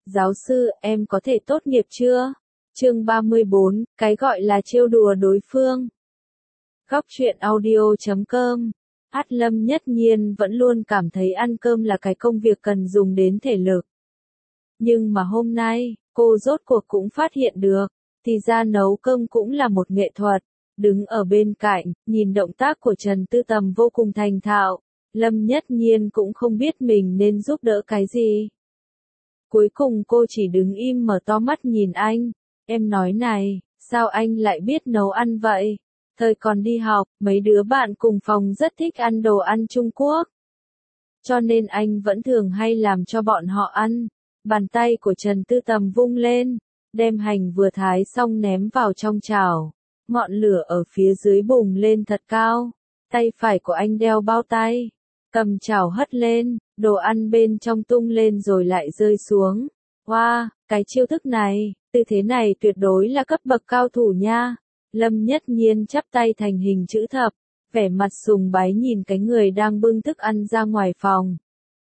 Giáo sư, em có thể tốt nghiệp chưa? Chương 34, cái gọi là trêu đùa đối phương. Góc truyện audio.com. Lâm Nhất Nhiên vẫn luôn cảm thấy ăn cơm là cái công việc cần dùng đến thể lực. Nhưng mà hôm nay, cô rốt cuộc cũng phát hiện được, thì ra nấu cơm cũng là một nghệ thuật. Đứng ở bên cạnh, nhìn động tác của Trần Tư Tầm vô cùng thành thạo, Lâm Nhất Nhiên cũng không biết mình nên giúp đỡ cái gì. Cuối cùng cô chỉ đứng im mở to mắt nhìn anh. Em nói này, sao anh lại biết nấu ăn vậy? Thời còn đi học, mấy đứa bạn cùng phòng rất thích ăn đồ ăn Trung Quốc. Cho nên anh vẫn thường hay làm cho bọn họ ăn. Bàn tay của Trần Tư Tầm vung lên, đem hành vừa thái xong ném vào trong chảo. Ngọn lửa ở phía dưới bùng lên thật cao. Tay phải của anh đeo bao tay, cầm chảo hất lên, đồ ăn bên trong tung lên rồi lại rơi xuống. Wow, cái chiêu thức này, tư thế này tuyệt đối là cấp bậc cao thủ nha. Lâm Nhất Nhiên chắp tay thành hình chữ thập, vẻ mặt sùng bái nhìn cái người đang bưng thức ăn ra ngoài phòng.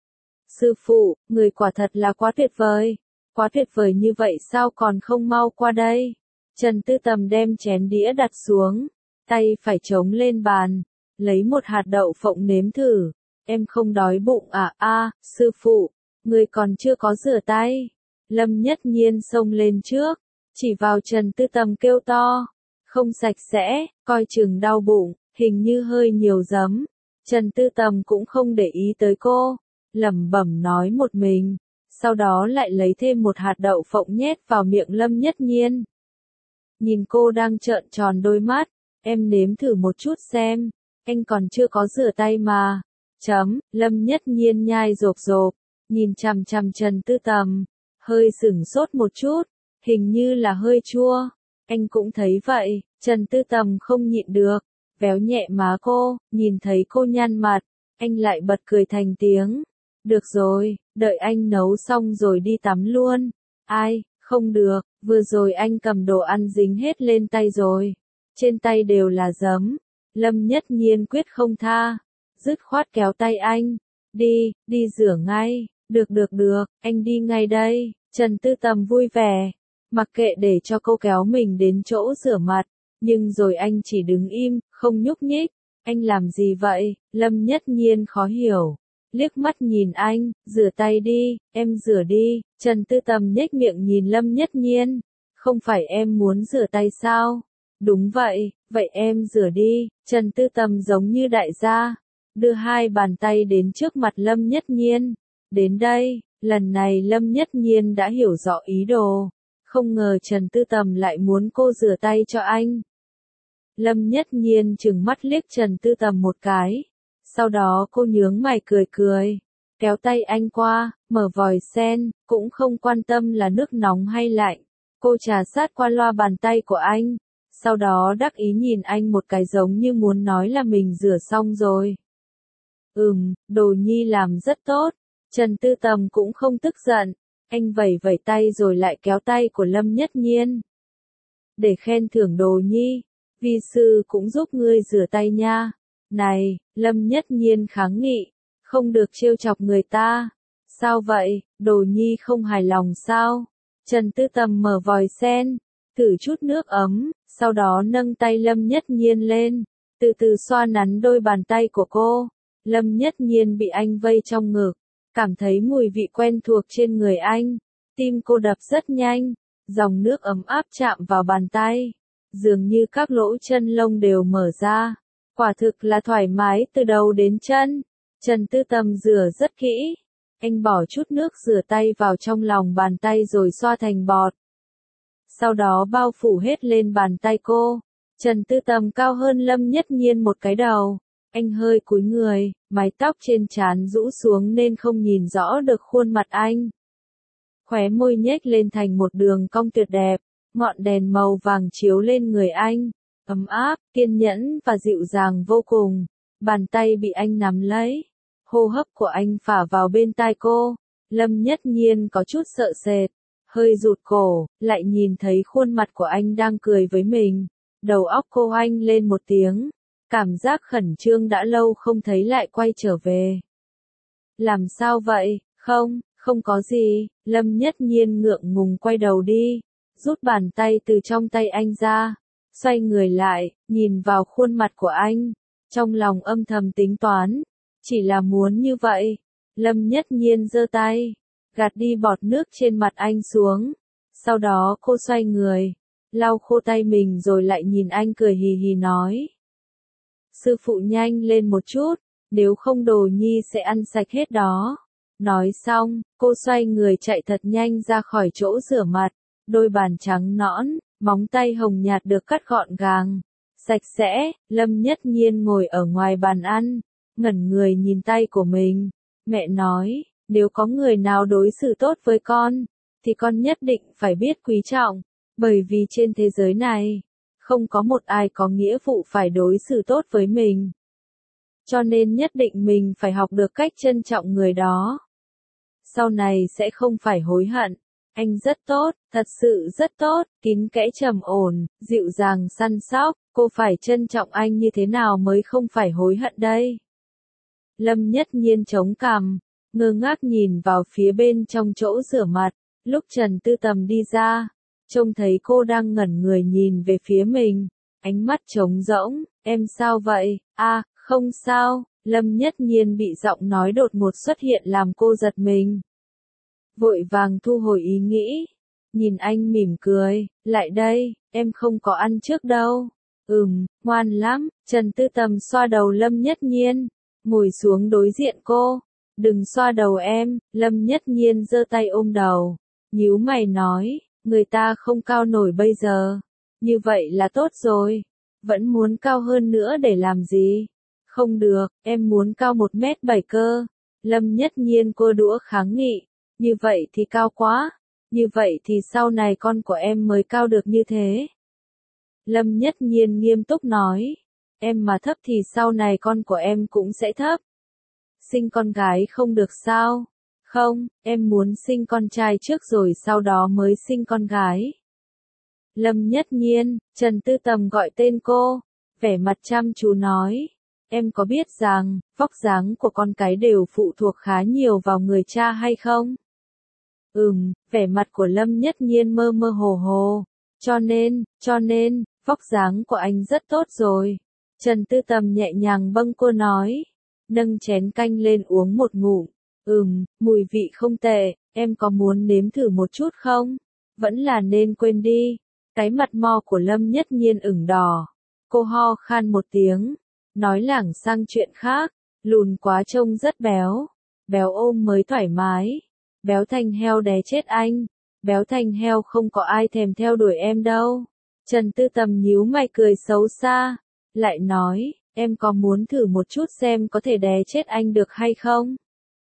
Sư phụ, người quả thật là quá tuyệt vời. Quá tuyệt vời như vậy sao còn không mau qua đây? Trần Tư Tầm đem chén đĩa đặt xuống, tay phải chống lên bàn, lấy một hạt đậu phộng nếm thử. Em không đói bụng à? Sư phụ, người còn chưa có rửa tay. Lâm Nhất Nhiên xông lên trước, chỉ vào Trần Tư Tầm kêu to. Không sạch sẽ, coi chừng đau bụng, hình như hơi nhiều giấm. Trần Tư Tầm cũng không để ý tới cô, lẩm bẩm nói một mình, sau đó lại lấy thêm một hạt đậu phộng nhét vào miệng Lâm Nhất Nhiên. Nhìn cô đang trợn tròn đôi mắt, em nếm thử một chút xem, anh còn chưa có rửa tay mà. Lâm Nhất Nhiên nhai rộp rộp, nhìn chằm chằm Trần Tư Tầm, hơi sửng sốt một chút, hình như là hơi chua. Anh cũng thấy vậy, Trần Tư Tầm không nhịn được, véo nhẹ má cô, nhìn thấy cô nhăn mặt, anh lại bật cười thành tiếng. Được rồi, đợi anh nấu xong rồi đi tắm luôn. Ai, không được, vừa rồi anh cầm đồ ăn dính hết lên tay rồi. Trên tay đều là giấm. Lâm Nhất Nhiên quyết không tha, dứt khoát kéo tay anh. Đi rửa ngay. Được, anh đi ngay đây. Trần Tư Tầm vui vẻ, mặc kệ để cho cô kéo mình đến chỗ rửa mặt, nhưng rồi anh chỉ đứng im, không nhúc nhích. Anh làm gì vậy? Lâm Nhất Nhiên khó hiểu, liếc mắt nhìn anh. Rửa tay đi, em rửa đi. Trần Tư Tầm nhếch miệng nhìn Lâm Nhất Nhiên. Không phải em muốn rửa tay sao? Đúng vậy, vậy em rửa đi. Trần Tư Tầm giống như đại gia, đưa hai bàn tay đến trước mặt Lâm Nhất Nhiên. Đến đây, lần này Lâm Nhất Nhiên đã hiểu rõ ý đồ. Không ngờ Trần Tư Tầm lại muốn cô rửa tay cho anh. Lâm Nhất Nhiên trừng mắt liếc Trần Tư Tầm một cái. Sau đó cô nhướng mày cười, kéo tay anh qua, mở vòi sen, cũng không quan tâm là nước nóng hay lạnh. Cô trà sát qua loa bàn tay của anh, sau đó đắc ý nhìn anh một cái giống như muốn nói là mình rửa xong rồi. Đồ nhi làm rất tốt. Trần Tư Tầm cũng không tức giận, anh vẩy tay rồi lại kéo tay của Lâm Nhất Nhiên. Để khen thưởng đồ nhi, vi sư cũng giúp ngươi rửa tay nha. Này, Lâm Nhất Nhiên kháng nghị, không được trêu chọc người ta. Sao vậy, đồ nhi không hài lòng sao? Trần Tư Tầm mở vòi sen, thử chút nước ấm, sau đó nâng tay Lâm Nhất Nhiên lên, từ từ xoa nắn đôi bàn tay của cô. Lâm Nhất Nhiên bị anh vây trong ngực, cảm thấy mùi vị quen thuộc trên người anh. Tim cô đập rất nhanh, dòng nước ấm áp chạm vào bàn tay, dường như các lỗ chân lông đều mở ra. Quả thực là thoải mái từ đầu đến chân. Trần Tư Tầm rửa rất kỹ. Anh bỏ chút nước rửa tay vào trong lòng bàn tay rồi xoa thành bọt. Sau đó bao phủ hết lên bàn tay cô. Trần Tư Tầm cao hơn Lâm Nhất Nhiên một cái đầu. Anh hơi cúi người, mái tóc trên trán rũ xuống nên không nhìn rõ được khuôn mặt anh. Khóe môi nhếch lên thành một đường cong tuyệt đẹp, ngọn đèn màu vàng chiếu lên người anh, ấm áp, kiên nhẫn và dịu dàng vô cùng. Bàn tay bị anh nắm lấy, hô hấp của anh phả vào bên tai cô. Lâm Nhất Nhiên có chút sợ sệt, hơi rụt cổ, lại nhìn thấy khuôn mặt của anh đang cười với mình. Đầu óc cô oanh lên một tiếng, cảm giác khẩn trương đã lâu không thấy lại quay trở về. Làm sao vậy? Không có gì, Lâm Nhất Nhiên ngượng ngùng quay đầu đi, rút bàn tay từ trong tay anh ra, xoay người lại, nhìn vào khuôn mặt của anh, trong lòng âm thầm tính toán, chỉ là muốn như vậy. Lâm Nhất Nhiên giơ tay, gạt đi bọt nước trên mặt anh xuống, sau đó cô xoay người, lau khô tay mình rồi lại nhìn anh cười hì hì nói. Sư phụ nhanh lên một chút, nếu không đồ nhi sẽ ăn sạch hết đó. Nói xong, cô xoay người chạy thật nhanh ra khỏi chỗ rửa mặt, đôi bàn trắng nõn, móng tay hồng nhạt được cắt gọn gàng, sạch sẽ. Lâm Nhất Nhiên ngồi ở ngoài bàn ăn, ngẩn người nhìn tay của mình. Mẹ nói, nếu có người nào đối xử tốt với con, thì con nhất định phải biết quý trọng, bởi vì trên thế giới này, không có một ai có nghĩa vụ phải đối xử tốt với mình. Cho nên nhất định mình phải học được cách trân trọng người đó. Sau này sẽ không phải hối hận. Anh rất tốt, thật sự rất tốt, kín kẽ trầm ổn, dịu dàng săn sóc, cô phải trân trọng anh như thế nào mới không phải hối hận đây. Lâm Nhất Nhiên chống cằm, ngơ ngác nhìn vào phía bên trong chỗ rửa mặt, lúc Trần Tư Tầm đi ra, trông thấy cô đang ngẩn người nhìn về phía mình, ánh mắt trống rỗng, em sao vậy? À, không sao. Lâm Nhất Nhiên bị giọng nói đột ngột xuất hiện làm cô giật mình. Vội vàng thu hồi ý nghĩ, nhìn anh mỉm cười, lại đây, em không có ăn trước đâu. Ngoan lắm. Trần Tư Tầm xoa đầu Lâm Nhất Nhiên, ngồi xuống đối diện cô. Đừng xoa đầu em. Lâm Nhất Nhiên giơ tay ôm đầu, nhíu mày nói, người ta không cao nổi bây giờ. Như vậy là tốt rồi. Vẫn muốn cao hơn nữa để làm gì? Không được, em muốn cao 1m7 cơ. Lâm Nhất Nhiên cô đũa kháng nghị. Như vậy thì cao quá. Như vậy thì sau này con của em mới cao được như thế. Lâm Nhất Nhiên nghiêm túc nói. Em mà thấp thì sau này con của em cũng sẽ thấp. Sinh con gái không được sao? Không, em muốn sinh con trai trước rồi sau đó mới sinh con gái. Lâm Nhất Nhiên, Trần Tư Tầm gọi tên cô, vẻ mặt chăm chú nói. Em có biết rằng, vóc dáng của con cái đều phụ thuộc khá nhiều vào người cha hay không? Vẻ mặt của Lâm Nhất Nhiên mơ mơ hồ hồ. Cho nên, vóc dáng của anh rất tốt rồi. Trần Tư Tầm nhẹ nhàng bâng cô nói. Nâng chén canh lên uống một ngụm. Mùi vị không tệ, em có muốn nếm thử một chút không? Vẫn là nên quên đi. Cái mặt mo của Lâm Nhất Nhiên ửng đỏ. Cô ho khan một tiếng, nói lảng sang chuyện khác. Lùn quá trông rất béo. Béo ôm mới thoải mái. Béo thành heo đè chết anh. Béo thành heo không có ai thèm theo đuổi em đâu. Trần Tư Tầm nhíu mày cười xấu xa. Lại nói, em có muốn thử một chút xem có thể đè chết anh được hay không?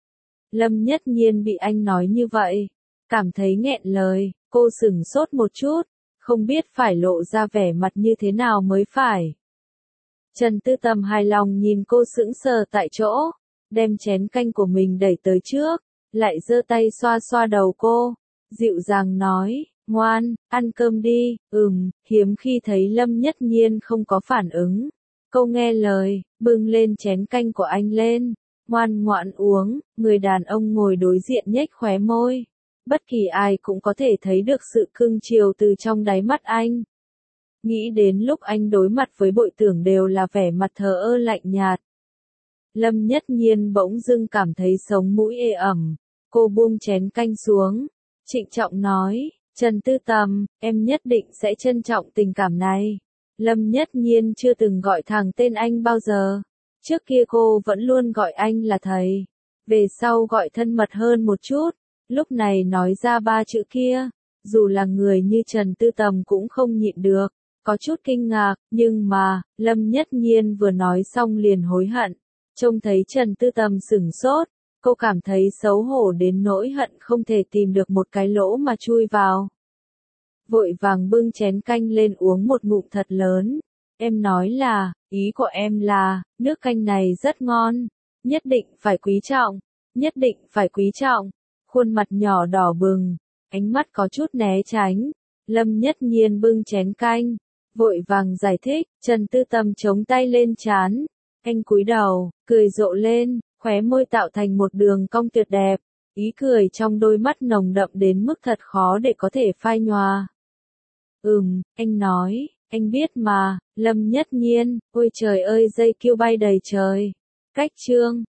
Lâm Nhất Nhiên bị anh nói như vậy, cảm thấy nghẹn lời, cô sửng sốt một chút, không biết phải lộ ra vẻ mặt như thế nào mới phải. Trần Tư Tầm hài lòng nhìn cô sững sờ tại chỗ, đem chén canh của mình đẩy tới trước, lại giơ tay xoa xoa đầu cô, dịu dàng nói, ngoan, ăn cơm đi. Hiếm khi thấy Lâm Nhất Nhiên không có phản ứng. Cô nghe lời, bưng lên chén canh của anh lên, ngoan ngoãn uống. Người đàn ông ngồi đối diện nhếch khóe môi. Bất kỳ ai cũng có thể thấy được sự cưng chiều từ trong đáy mắt anh. Nghĩ đến lúc anh đối mặt với bội tưởng đều là vẻ mặt thờ ơ lạnh nhạt. Lâm Nhất Nhiên bỗng dưng cảm thấy sống mũi ê ẩm. Cô buông chén canh xuống, trịnh trọng nói, Trần Tư Tầm, em nhất định sẽ trân trọng tình cảm này. Lâm Nhất Nhiên chưa từng gọi thẳng tên anh bao giờ. Trước kia cô vẫn luôn gọi anh là thầy. Về sau gọi thân mật hơn một chút. Lúc này nói ra 3 chữ kia, dù là người như Trần Tư Tầm cũng không nhịn được. Có chút kinh ngạc, nhưng mà, Lâm Nhất Nhiên vừa nói xong liền hối hận. Trông thấy Trần Tư Tầm sửng sốt, cô cảm thấy xấu hổ đến nỗi hận không thể tìm được một cái lỗ mà chui vào. Vội vàng bưng chén canh lên uống một ngụm thật lớn. Em nói là, ý của em là, nước canh này rất ngon, nhất định phải quý trọng, nhất định phải quý trọng. Khuôn mặt nhỏ đỏ bừng, ánh mắt có chút né tránh. Lâm Nhất Nhiên bưng chén canh, vội vàng giải thích. Trần Tư Tầm chống tay lên trán, anh cúi đầu, cười rộ lên, khóe môi tạo thành một đường cong tuyệt đẹp. Ý cười trong đôi mắt nồng đậm đến mức thật khó để có thể phai nhòa. Anh nói, anh biết mà, Lâm Nhất Nhiên, ôi trời ơi dây cưu bay đầy trời. Cách chương